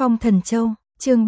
Phong Thần Châu, chương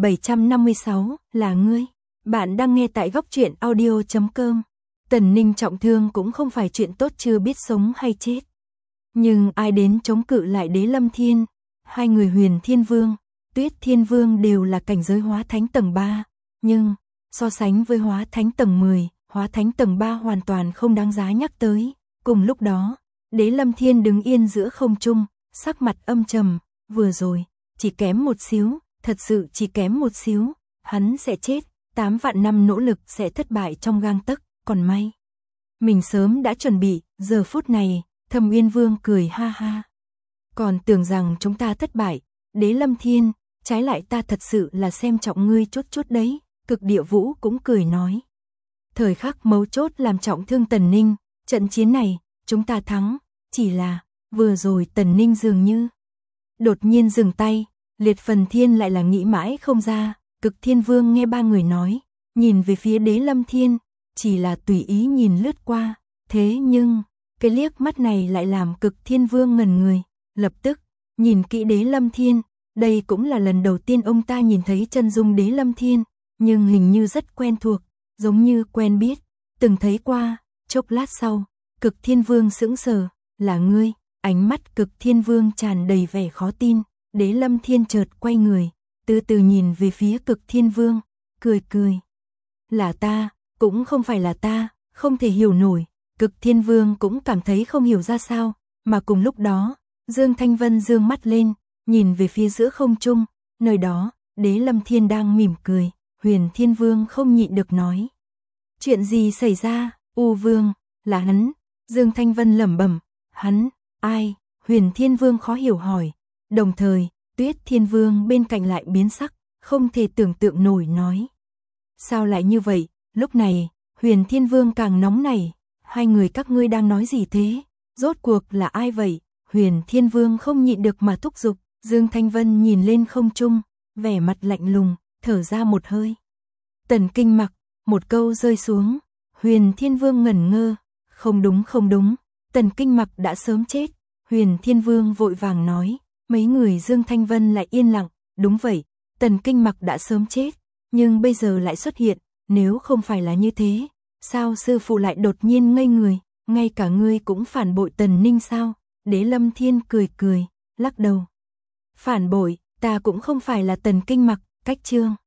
3756, là ngươi. Bạn đang nghe tại góc audio.com. Tần Ninh trọng thương cũng không phải chuyện tốt chưa biết sống hay chết. Nhưng ai đến chống cự lại Đế Lâm Thiên, hai người Huyền Thiên Vương, Tuyết Thiên Vương đều là cảnh giới hóa thánh tầng 3, nhưng so sánh với hóa thánh tầng 10, hóa thánh tầng 3 hoàn toàn không đáng giá nhắc tới. Cùng lúc đó, Đế Lâm Thiên đứng yên giữa không trung, sắc mặt âm trầm, vừa rồi, chỉ kém một xíu, thật sự chỉ kém một xíu, hắn sẽ chết, 8 vạn năm nỗ lực sẽ thất bại trong gang tấc, còn may. Mình sớm đã chuẩn bị, giờ phút này, Thâm Uyên Vương cười ha ha. Còn tưởng rằng chúng ta thất bại, Đế Lâm Thiên, trái lại ta thật sự là xem trọng ngươi chút đấy, Cực Địa Vũ cũng cười nói. Thời khắc mấu chốt làm trọng thương Tần Ninh, trận chiến này, chúng ta thắng, chỉ là, vừa rồi Tần Ninh dường như đột nhiên dừng tay, Liệt Phần Thiên lại là nghĩ mãi không ra, Cực Thiên Vương nghe ba người nói, nhìn về phía Đế Lâm Thiên, chỉ là tùy ý nhìn lướt qua, thế nhưng, cái liếc mắt này lại làm Cực Thiên Vương ngẩn người, lập tức, nhìn kỹ Đế Lâm Thiên, đây cũng là lần đầu tiên ông ta nhìn thấy chân dung Đế Lâm Thiên, nhưng hình như rất quen thuộc, giống như quen biết, từng thấy qua, chốc lát sau, Cực Thiên Vương sững sờ, là ngươi, ánh mắt Cực Thiên Vương tràn đầy vẻ khó tin, Đế Lâm Thiên chợt quay người, từ từ nhìn về phía Cực Thiên Vương, cười. Là ta, cũng không phải là ta, không thể hiểu nổi, Cực Thiên Vương cũng cảm thấy không hiểu ra sao, mà cùng lúc đó, Dương Thanh Vân dương mắt lên, nhìn về phía giữa không trung, nơi đó, Đế Lâm Thiên đang mỉm cười, Huyền Thiên Vương không nhịn được nói. Chuyện gì xảy ra, U Vương, là hắn, Dương Thanh Vân lẩm bẩm, hắn, ai, Huyền Thiên Vương khó hiểu hỏi, đồng thời, Tuyết Thiên Vương bên cạnh lại biến sắc, không thể tưởng tượng nổi nói. Sao lại như vậy, lúc này, Huyền Thiên Vương càng nóng nảy, hai người các ngươi đang nói gì thế, rốt cuộc là ai vậy, Huyền Thiên Vương không nhịn được mà thúc giục, Dương Thanh Vân nhìn lên không trung, vẻ mặt lạnh lùng, thở ra một hơi. Tần Kinh Mặc, một câu rơi xuống, Huyền Thiên Vương ngẩn ngơ, không đúng, Tần Kinh Mặc đã sớm chết, Huyền Thiên Vương vội vàng nói, mấy người Dương Thanh Vân lại yên lặng, đúng vậy, Tần Kinh Mặc đã sớm chết, nhưng bây giờ lại xuất hiện, nếu không phải là như thế, sao sư phụ lại đột nhiên ngây người, ngay cả ngươi cũng phản bội Tần Ninh sao, Đế Lâm Thiên cười, lắc đầu. Phản bội, ta cũng không phải là Tần Kinh Mặc, cách chương.